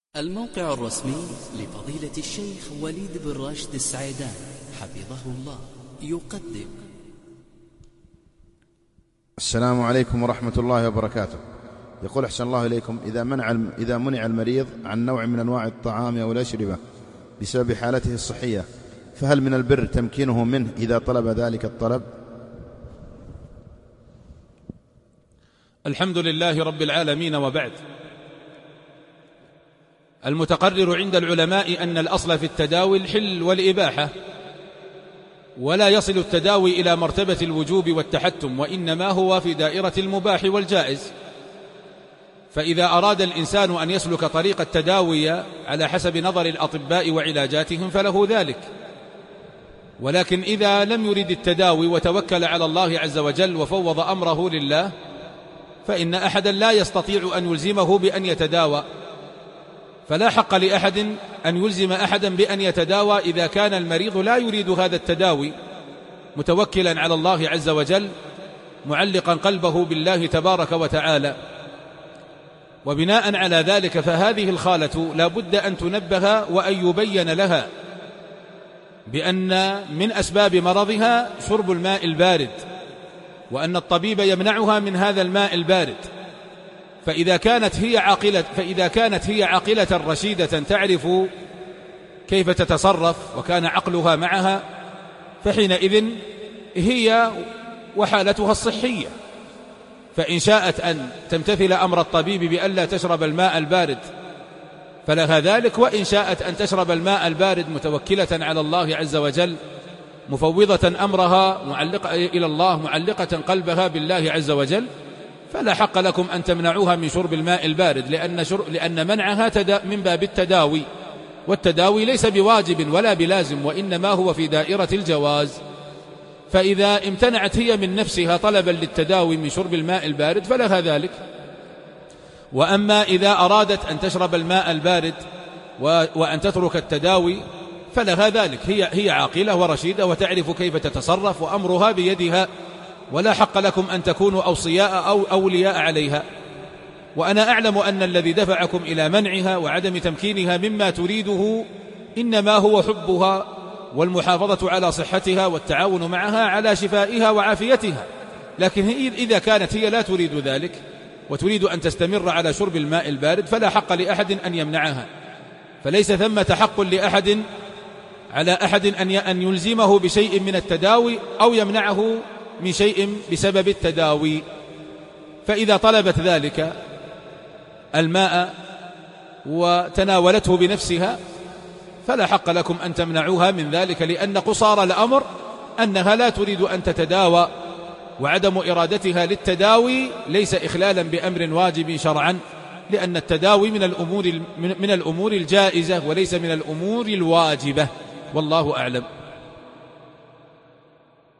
الموقع الرسمي لفضيلة الشيخ وليد بن راشد السعيدان حفظه الله يقدم. السلام عليكم ورحمة الله وبركاته. يقول أحسن الله إليكم: إذا منع المريض عن نوع من أنواع الطعام أو الأشربة بسبب حالته الصحية، فهل من البر تمكينه منه إذا طلب ذلك الطلب؟ الحمد لله رب العالمين، وبعد. المتقرر عند العلماء أن الأصل في التداوي الحل والإباحة، ولا يصل التداوي إلى مرتبة الوجوب والتحتم، وإنما هو في دائرة المباح والجائز. فإذا أراد الإنسان أن يسلك طريق التداوي على حسب نظر الأطباء وعلاجاتهم فله ذلك، ولكن إذا لم يرد التداوي وتوكل على الله عز وجل وفوض أمره لله، فإن أحدا لا يستطيع أن يلزمه بأن يتداوى. فلا حق لأحد أن يلزم أحدا بأن يتداوى إذا كان المريض لا يريد هذا التداوي، متوكلا على الله عز وجل، معلقا قلبه بالله تبارك وتعالى. وبناء على ذلك فهذه الخالة لا بد أن تنبه وأن يبين لها بأن من أسباب مرضها شرب الماء البارد، وأن الطبيب يمنعها من هذا الماء البارد. فإذا كانت هي عاقلة رشيدة تعرف كيف تتصرف وكان عقلها معها، فحينئذ هي وحالتها الصحية، فإن شاءت أن تمتثل أمر الطبيب بألا تشرب الماء البارد فلها ذلك، وإن شاءت أن تشرب الماء البارد متوكلة على الله عز وجل، مفوضة أمرها إلى الله، معلقة قلبها بالله عز وجل، فلا حق لكم أن تمنعوها من شرب الماء البارد، لأن منعها من باب التداوي، والتداوي ليس بواجب ولا بلازم، وإنما هو في دائرة الجواز. فإذا امتنعت هي من نفسها طلبا للتداوي من شرب الماء البارد فلها ذلك. وأما إذا أرادت أن تشرب الماء البارد وأن تترك التداوي فلها ذلك، هي عاقلة ورشيدة وتعرف كيف تتصرف، وأمرها بيدها، ولا حق لكم أن تكونوا أوصياء أو أولياء عليها. وأنا أعلم أن الذي دفعكم إلى منعها وعدم تمكينها مما تريده إنما هو حبها والمحافظة على صحتها والتعاون معها على شفائها وعافيتها، لكن إذا كانت هي لا تريد ذلك وتريد أن تستمر على شرب الماء البارد فلا حق لأحد أن يمنعها. فليس ثمة حق لأحد على أحد أن يلزمه بشيء من التداوي أو يمنعه من شيء بسبب التداوي. فإذا طلبت ذلك الماء وتناولته بنفسها فلا حق لكم أن تمنعوها من ذلك، لأن قصار الأمر أنها لا تريد أن تتداوى، وعدم إرادتها للتداوي ليس إخلالا بأمر واجب شرعا، لأن التداوي من الأمور الجائزة وليس من الأمور الواجبة، والله أعلم.